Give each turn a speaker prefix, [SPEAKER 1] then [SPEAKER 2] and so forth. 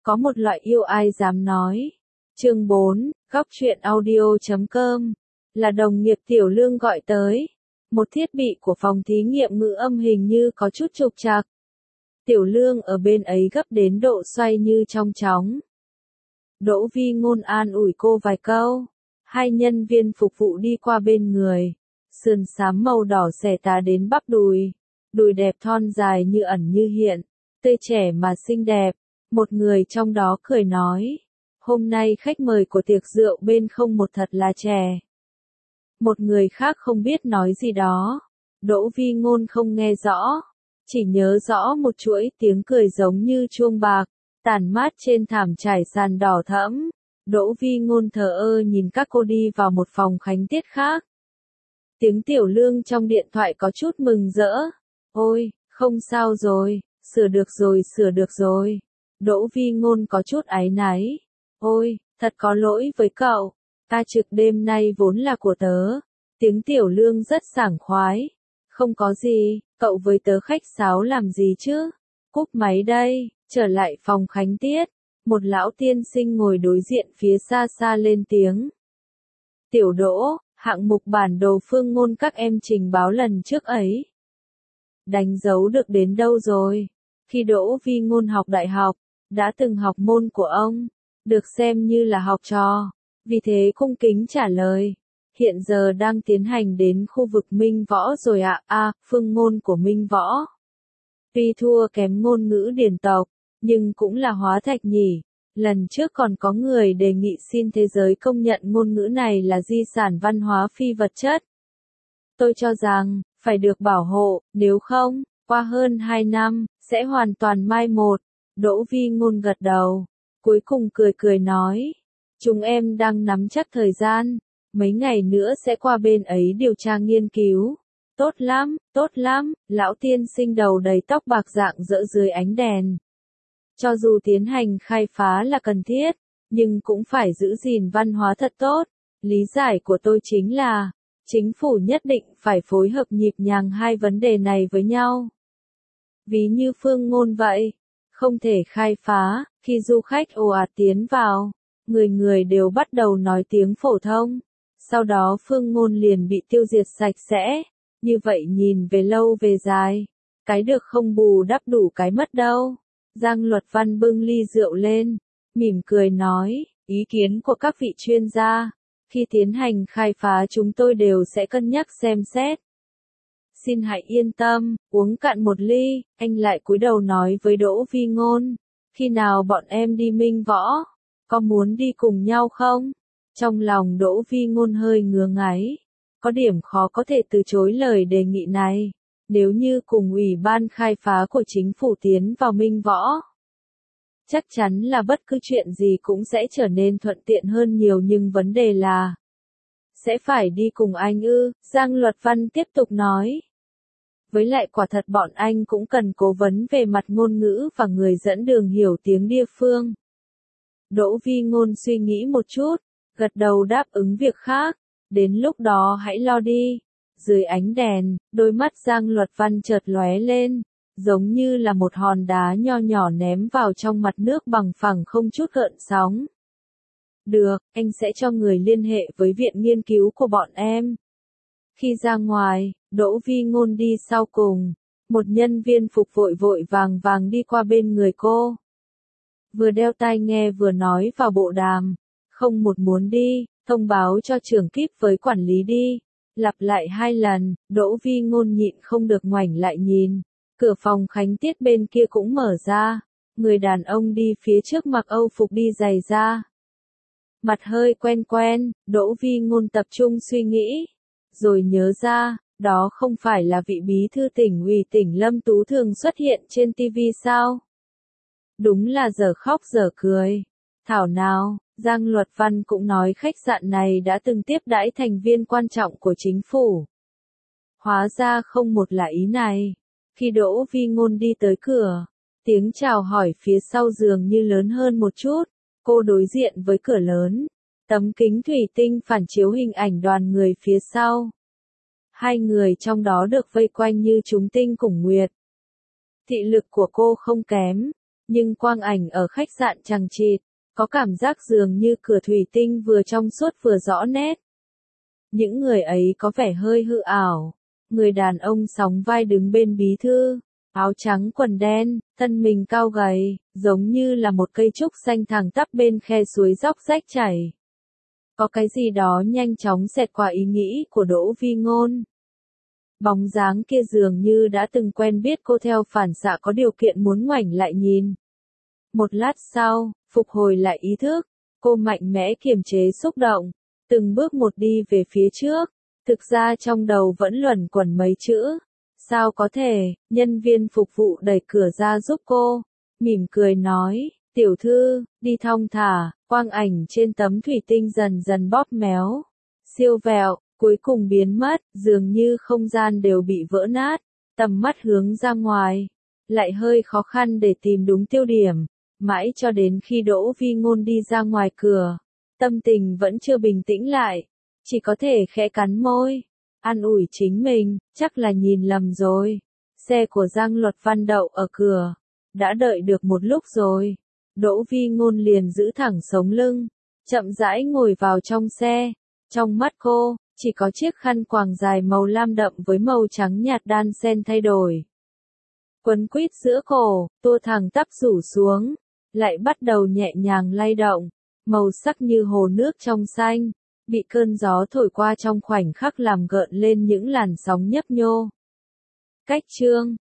[SPEAKER 1] Có một loại yêu ai dám nói. Chương 4, góc truyện audio.com. Là đồng nghiệp Tiểu Lương gọi tới. Một thiết bị của phòng thí nghiệm ngữ âm hình như có chút trục trặc. Tiểu Lương ở bên ấy gấp đến độ xoay như trong chóng. Đỗ Vi Ngôn an ủi cô vài câu. Hai nhân viên phục vụ đi qua bên người. Sườn xám màu đỏ xẻ tà đến bắp đùi. Đùi đẹp thon dài như ẩn như hiện. Tươi trẻ mà xinh đẹp. Một người trong đó cười nói. Hôm nay khách mời của tiệc rượu bên không một thật là trẻ. Một người khác không biết nói gì đó. Đỗ Vi Ngôn không nghe rõ. Chỉ nhớ rõ một chuỗi tiếng cười giống như chuông bạc. Tản mát trên thảm trải sàn đỏ thẫm. Đỗ Vi Ngôn thờ ơ nhìn các cô đi vào một phòng khánh tiết khác. Tiếng Tiểu Lương trong điện thoại có chút mừng rỡ. Ôi, không sao rồi, sửa được rồi. Đỗ Vi Ngôn có chút áy náy. Ôi, thật có lỗi với cậu. Ca trực đêm nay vốn là của tớ. Tiếng Tiểu Lương rất sảng khoái. Không có gì, cậu với tớ khách sáo làm gì chứ? Cúp máy đây, trở lại phòng khánh tiết. Một lão tiên sinh ngồi đối diện phía xa xa lên tiếng. Tiểu Đỗ, hạng mục bản đồ Phương Ngôn các em trình báo lần trước ấy. Đánh dấu được đến đâu rồi? Khi Đỗ Vi Ngôn học đại học, đã từng học môn của ông, được xem như là học trò, vì thế cung kính trả lời. Hiện giờ đang tiến hành đến khu vực Minh Võ rồi ạ. Phương Ngôn của Minh Võ. Tuy thua kém ngôn ngữ điển tộc, nhưng cũng là hóa thạch nhỉ. Lần trước còn có người đề nghị xin thế giới công nhận ngôn ngữ này là di sản văn hóa phi vật chất. Tôi cho rằng, phải được bảo hộ, nếu không, qua hơn 2 năm, sẽ hoàn toàn mai một. Đỗ Vi Ngôn gật đầu, cuối cùng cười nói. Chúng em đang nắm chắc thời gian, mấy ngày nữa sẽ qua bên ấy điều tra nghiên cứu. Tốt lắm, lão tiên sinh đầu đầy tóc bạc rạng rỡ dưới ánh đèn. Cho dù tiến hành khai phá là cần thiết, nhưng cũng phải giữ gìn văn hóa thật tốt. Lý giải của tôi chính là, chính phủ nhất định phải phối hợp nhịp nhàng hai vấn đề này với nhau. Ví như Phương Ngôn vậy, không thể khai phá, khi du khách ồ ạt tiến vào, người đều bắt đầu nói tiếng phổ thông. Sau đó Phương Ngôn liền bị tiêu diệt sạch sẽ. Như vậy nhìn về lâu về dài, cái được không bù đắp đủ cái mất đâu. Giang Luật Văn bưng ly rượu lên, mỉm cười nói, ý kiến của các vị chuyên gia, khi tiến hành khai phá chúng tôi đều sẽ cân nhắc xem xét. Xin hãy yên tâm, uống cạn một ly. Anh lại cúi đầu nói với Đỗ Vi Ngôn, khi nào bọn em đi Minh Võ, có muốn đi cùng nhau không? Trong lòng Đỗ Vi Ngôn hơi ngứa ngáy, có điểm khó có thể từ chối lời đề nghị này. Nếu như cùng ủy ban khai phá của chính phủ tiến vào Minh Võ, chắc chắn là bất cứ chuyện gì cũng sẽ trở nên thuận tiện hơn nhiều, nhưng vấn đề là sẽ phải đi cùng anh ư? Giang Luật Văn tiếp tục nói. Với lại quả thật bọn anh cũng cần cố vấn về mặt ngôn ngữ và người dẫn đường hiểu tiếng địa phương. Đỗ Vi Ngôn suy nghĩ một chút, gật đầu đáp ứng việc khác. Đến lúc đó hãy lo đi. Dưới ánh đèn, đôi mắt Giang Luật Văn chợt lóe lên, giống như là một hòn đá nho nhỏ ném vào trong mặt nước bằng phẳng không chút gợn sóng. Được, anh sẽ cho người liên hệ với viện nghiên cứu của bọn em. Khi ra ngoài, Đỗ Vi Ngôn đi sau cùng. Một nhân viên phục vội vàng đi qua bên người cô. Vừa đeo tai nghe vừa nói vào bộ đàm. Không một muốn đi, thông báo cho trưởng kíp với quản lý đi. Lặp lại 2 lần, Đỗ Vi Ngôn nhịn không được ngoảnh lại nhìn. Cửa phòng khánh tiết bên kia cũng mở ra. Người đàn ông đi phía trước mặc Âu phục đi giày da. Mặt hơi quen, Đỗ Vi Ngôn tập trung suy nghĩ. Rồi nhớ ra, đó không phải là vị bí thư tỉnh ủy tỉnh Lâm Tú thường xuất hiện trên TV sao? Đúng là giờ khóc giờ cười. Thảo nào, Giang Luật Văn cũng nói khách sạn này đã từng tiếp đãi thành viên quan trọng của chính phủ. Hóa ra không một là ý này. Khi Đỗ Vi Ngôn đi tới cửa, tiếng chào hỏi phía sau dường như lớn hơn một chút. Cô đối diện với cửa lớn. Tấm kính thủy tinh phản chiếu hình ảnh đoàn người phía sau. Hai người trong đó được vây quanh như chúng tinh cùng nguyệt. Thị lực của cô không kém. Nhưng quang ảnh ở khách sạn chằng chịt, có cảm giác dường như cửa thủy tinh vừa trong suốt vừa rõ nét. Những người ấy có vẻ hơi hư ảo. Người đàn ông sóng vai đứng bên bí thư, áo trắng quần đen, thân mình cao gầy, giống như là một cây trúc xanh thẳng tắp bên khe suối róc rách chảy. Có cái gì đó nhanh chóng xẹt qua ý nghĩ của Đỗ Vi Ngôn. Bóng dáng kia dường như đã từng quen biết cô, theo phản xạ có điều kiện muốn ngoảnh lại nhìn. Một lát sau, phục hồi lại ý thức, cô mạnh mẽ kiềm chế xúc động, từng bước một đi về phía trước. Thực ra trong đầu vẫn luẩn quẩn mấy chữ. Sao có thể? Nhân viên phục vụ đẩy cửa ra giúp cô, mỉm cười nói, tiểu thư, đi thong thả. Quang ảnh trên tấm thủy tinh dần dần bóp méo, siêu vẹo, cuối cùng biến mất, dường như không gian đều bị vỡ nát, tầm mắt hướng ra ngoài, lại hơi khó khăn để tìm đúng tiêu điểm, mãi cho đến khi Đỗ Vi Ngôn đi ra ngoài cửa, tâm tình vẫn chưa bình tĩnh lại, chỉ có thể khẽ cắn môi, an ủi chính mình, chắc là nhìn lầm rồi, xe của Giang Luật Văn đậu ở cửa, đã đợi được một lúc rồi. Đỗ Vi Ngôn liền giữ thẳng sống lưng, chậm rãi ngồi vào trong xe. Trong mắt cô, chỉ có chiếc khăn quàng dài màu lam đậm với màu trắng nhạt đan xen thay đổi. Quấn quýt giữa cổ, tua thẳng tắp rủ xuống, lại bắt đầu nhẹ nhàng lay động, màu sắc như hồ nước trong xanh, bị cơn gió thổi qua trong khoảnh khắc làm gợn lên những làn sóng nhấp nhô. Cách chương